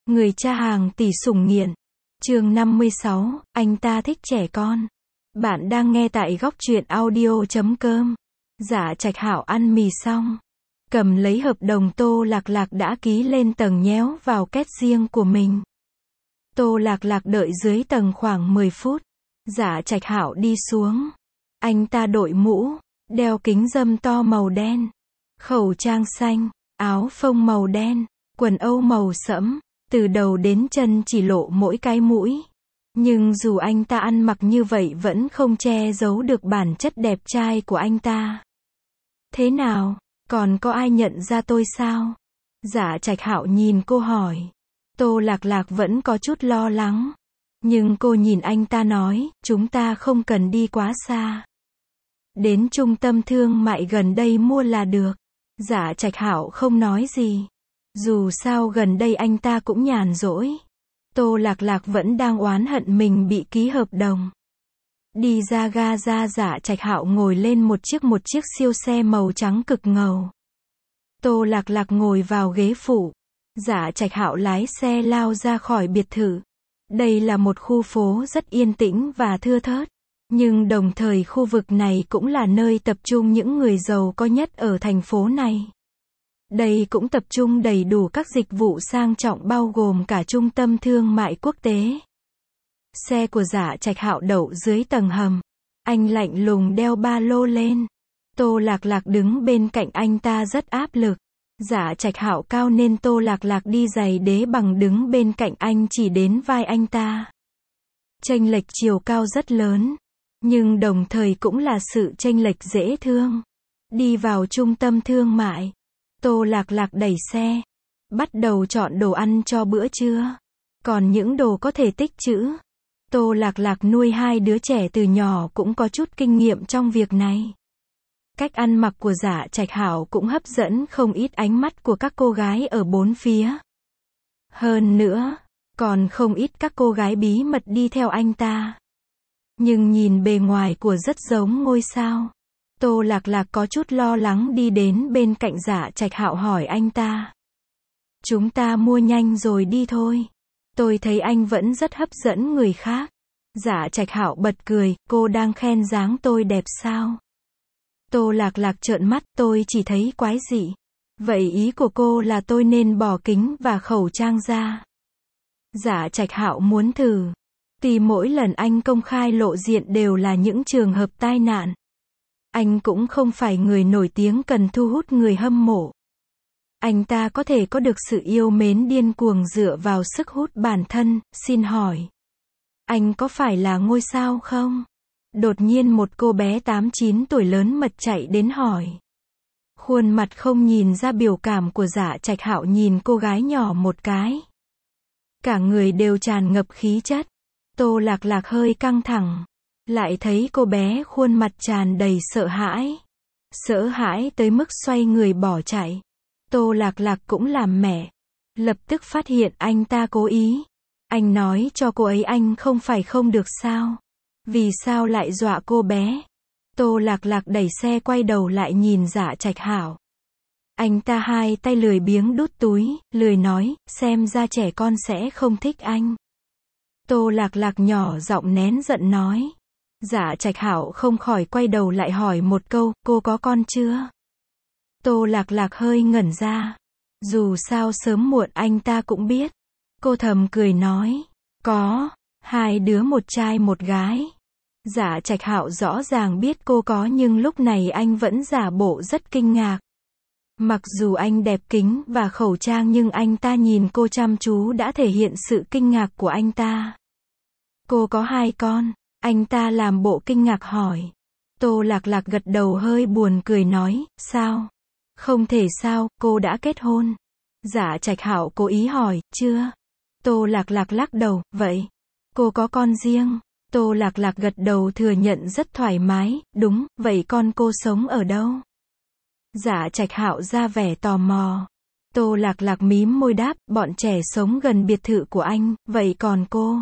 Người cha hàng tỷ sủng nghiện. Chương 56, anh ta thích trẻ con. Bạn đang nghe tại góc truyện audio.com. Dạ Trạch Hạo ăn mì xong, cầm lấy hợp đồng Tô Lạc Lạc đã ký lên tầng nhéo vào két riêng của mình. Tô Lạc Lạc đợi dưới tầng khoảng 10 phút. Dạ Trạch Hạo đi xuống. Anh ta đội mũ, đeo kính râm to màu đen, khẩu trang xanh, áo phông màu đen, quần âu màu sẫm, từ đầu đến chân chỉ lộ mỗi cái mũi. Nhưng dù anh ta ăn mặc như vậy vẫn không che giấu được bản chất đẹp trai của anh ta. Thế nào, còn có ai nhận ra tôi sao? Dạ Trạch Hạo nhìn cô hỏi. Tô Lạc Lạc vẫn có chút lo lắng. Nhưng cô nhìn anh ta nói, chúng ta không cần đi quá xa. Đến trung tâm thương mại gần đây mua là được. Dạ Trạch Hạo không nói gì. Dù sao gần đây anh ta cũng nhàn rỗi. Tô Lạc Lạc vẫn đang oán hận mình bị ký hợp đồng. Đi ra ga ra, Dạ Trạch Hạo ngồi lên một chiếc siêu xe màu trắng cực ngầu. Tô Lạc Lạc ngồi vào ghế phụ. Dạ Trạch Hạo lái xe lao ra khỏi biệt thự. Đây là một khu phố rất yên tĩnh và thưa thớt. Nhưng đồng thời khu vực này cũng là nơi tập trung những người giàu có nhất ở thành phố này. Đây cũng tập trung đầy đủ các dịch vụ sang trọng bao gồm cả trung tâm thương mại quốc tế. Xe của Dạ Trạch Hạo đậu dưới tầng hầm. Anh lạnh lùng đeo ba lô lên. Tô Lạc Lạc đứng bên cạnh anh ta rất áp lực. Dạ Trạch Hạo cao nên Tô Lạc Lạc đi giày đế bằng đứng bên cạnh anh chỉ đến vai anh ta. Chênh lệch chiều cao rất lớn. Nhưng đồng thời cũng là sự chênh lệch dễ thương. Đi vào trung tâm thương mại. Tô Lạc Lạc đẩy xe. Bắt đầu chọn đồ ăn cho bữa trưa. Còn những đồ có thể tích trữ. Tô Lạc Lạc nuôi hai đứa trẻ từ nhỏ cũng có chút kinh nghiệm trong việc này. Cách ăn mặc của Dạ Trạch Hạo cũng hấp dẫn không ít ánh mắt của các cô gái ở bốn phía. Hơn nữa, còn không ít các cô gái bí mật đi theo anh ta. Nhưng nhìn bề ngoài của rất giống ngôi sao. Tô Lạc Lạc có chút lo lắng đi đến bên cạnh Dạ Trạch Hạo hỏi anh ta. Chúng ta mua nhanh rồi đi thôi. Tôi thấy anh vẫn rất hấp dẫn người khác. Dạ Trạch Hạo bật cười, cô đang khen dáng tôi đẹp sao? Tô Lạc Lạc trợn mắt, tôi chỉ thấy quái dị. Vậy ý của cô là tôi nên bỏ kính và khẩu trang ra? Dạ Trạch Hạo muốn thử. Tuy mỗi lần anh công khai lộ diện đều là những trường hợp tai nạn. Anh cũng không phải người nổi tiếng cần thu hút người hâm mộ. Anh ta có thể có được sự yêu mến điên cuồng dựa vào sức hút bản thân. Xin hỏi, anh có phải là ngôi sao không? Đột nhiên một cô bé 8-9 tuổi lớn mật chạy đến hỏi. Khuôn mặt không nhìn ra biểu cảm của Dạ Trạch Hạo nhìn cô gái nhỏ một cái. Cả người đều tràn ngập khí chất. Tô Lạc Lạc hơi căng thẳng. Lại thấy cô bé khuôn mặt tràn đầy sợ hãi. Sợ hãi tới mức xoay người bỏ chạy. Tô Lạc Lạc cũng làm mẹ. Lập tức phát hiện anh ta cố ý. Anh nói cho cô ấy anh không phải không được sao? Vì sao lại dọa cô bé? Tô Lạc Lạc đẩy xe quay đầu lại nhìn Dạ Trạch Hạo. Anh ta hai tay lười biếng đút túi, lười nói, xem ra trẻ con sẽ không thích anh. Tô Lạc Lạc nhỏ giọng nén giận nói. Dạ Trạch Hạo không khỏi quay đầu lại hỏi một câu, cô có con chưa? Tô Lạc Lạc hơi ngẩn ra. Dù sao sớm muộn anh ta cũng biết. Cô thầm cười nói, có, 2 đứa, một trai một gái. Dạ Trạch Hạo rõ ràng biết cô có nhưng lúc này anh vẫn giả bộ rất kinh ngạc. Mặc dù anh đeo kính và khẩu trang nhưng anh ta nhìn cô chăm chú đã thể hiện sự kinh ngạc của anh ta. Cô có 2 con, anh ta làm bộ kinh ngạc hỏi. Tô Lạc Lạc gật đầu hơi buồn cười nói, sao? Không thể sao, cô đã kết hôn. Dạ Trạch Hạo cố ý hỏi, chưa? Tô Lạc Lạc lắc đầu, vậy, cô có con riêng. Tô Lạc Lạc gật đầu thừa nhận rất thoải mái, đúng, vậy con cô sống ở đâu? Dạ Trạch Hạo ra vẻ tò mò. Tô Lạc Lạc mím môi đáp, bọn trẻ sống gần biệt thự của anh, vậy còn cô?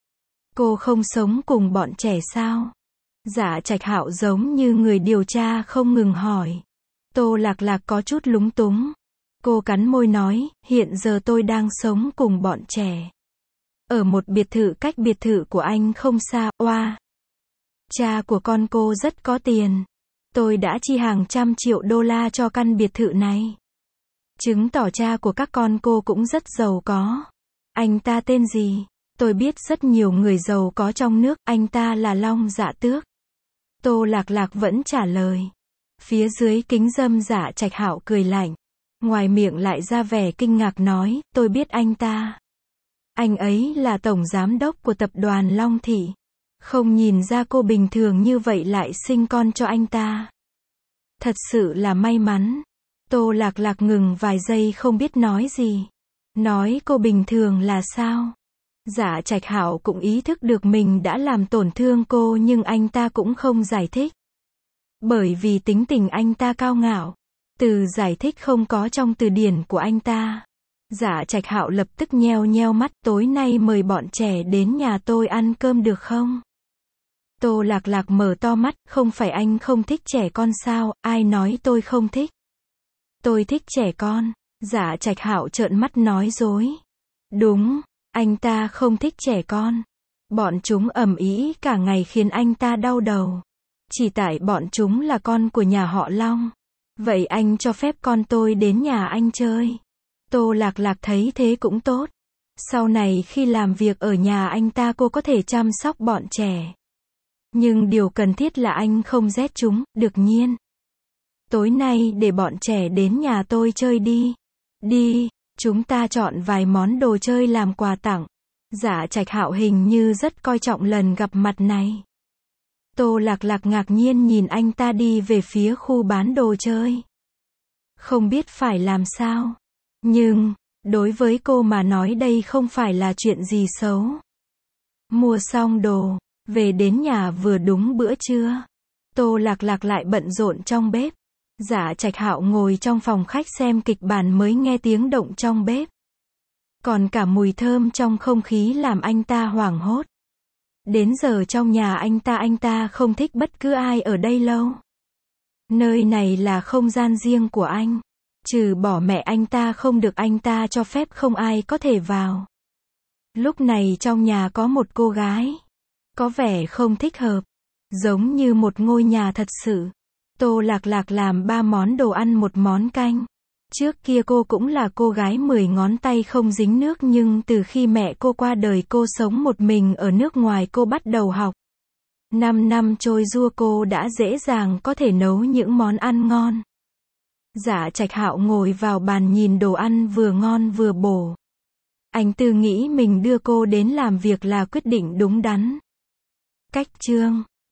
Cô không sống cùng bọn trẻ sao? Dạ Trạch Hạo giống như người điều tra không ngừng hỏi. Tô Lạc Lạc có chút lúng túng. Cô cắn môi nói, hiện giờ tôi đang sống cùng bọn trẻ. Ở một biệt thự cách biệt thự của anh không xa, oa. Cha của con cô rất có tiền. Tôi đã chi hàng trăm triệu đô la cho căn biệt thự này. Chứng tỏ cha của các con cô cũng rất giàu có. Anh ta tên gì? Tôi biết rất nhiều người giàu có trong nước, anh ta là Long Dạ Tước. Tô Lạc Lạc vẫn trả lời. Phía dưới kính dâm Dạ Trạch Hạo cười lạnh. Ngoài miệng lại ra vẻ kinh ngạc nói, tôi biết anh ta. Anh ấy là tổng giám đốc của tập đoàn Long Thị. Không nhìn ra cô bình thường như vậy lại sinh con cho anh ta. Thật sự là may mắn. Tô Lạc Lạc ngừng vài giây không biết nói gì. Nói cô bình thường là sao? Dạ Trạch Hạo cũng ý thức được mình đã làm tổn thương cô nhưng anh ta cũng không giải thích. Bởi vì tính tình anh ta cao ngạo. Từ giải thích không có trong từ điển của anh ta. Dạ Trạch Hạo lập tức nheo nheo mắt, tối nay mời bọn trẻ đến nhà tôi ăn cơm được không? Tô Lạc Lạc mở to mắt, không phải anh không thích trẻ con sao, ai nói tôi không thích? Tôi thích trẻ con. Dạ Trạch Hạo trợn mắt nói dối. Đúng, anh ta không thích trẻ con. Bọn chúng ầm ĩ cả ngày khiến anh ta đau đầu. Chỉ tại bọn chúng là con của nhà họ Long. Vậy anh cho phép con tôi đến nhà anh chơi. Tô Lạc Lạc thấy thế cũng tốt. Sau này khi làm việc ở nhà anh ta cô có thể chăm sóc bọn trẻ. Nhưng điều cần thiết là anh không ghét chúng, đương nhiên. Tối nay để bọn trẻ đến nhà tôi chơi đi. Đi, chúng ta chọn vài món đồ chơi làm quà tặng. Dạ Trạch Hạo hình như rất coi trọng lần gặp mặt này. Tô Lạc Lạc ngạc nhiên nhìn anh ta đi về phía khu bán đồ chơi. Không biết phải làm sao. Nhưng, đối với cô mà nói đây không phải là chuyện gì xấu. Mua xong đồ, về đến nhà vừa đúng bữa trưa. Tô Lạc Lạc lại bận rộn trong bếp. Dạ Trạch Hạo ngồi trong phòng khách xem kịch bản mới nghe tiếng động trong bếp. Còn cả mùi thơm trong không khí làm anh ta hoảng hốt. Đến giờ trong nhà anh ta không thích bất cứ ai ở đây lâu. Nơi này là không gian riêng của anh. Trừ bỏ mẹ anh ta không được anh ta cho phép không ai có thể vào. Lúc này trong nhà có một cô gái. Có vẻ không thích hợp. Giống như một ngôi nhà thật sự. Tô Lạc Lạc làm 3 món đồ ăn 1 món canh. Trước kia cô cũng là cô gái 10 ngón tay không dính nước nhưng từ khi mẹ cô qua đời cô sống một mình ở nước ngoài cô bắt đầu học. 5 năm trôi qua cô đã dễ dàng có thể nấu những món ăn ngon. Dạ Trạch Hạo ngồi vào bàn nhìn đồ ăn vừa ngon vừa bổ. Anh tự nghĩ mình đưa cô đến làm việc là quyết định đúng đắn. Cách chương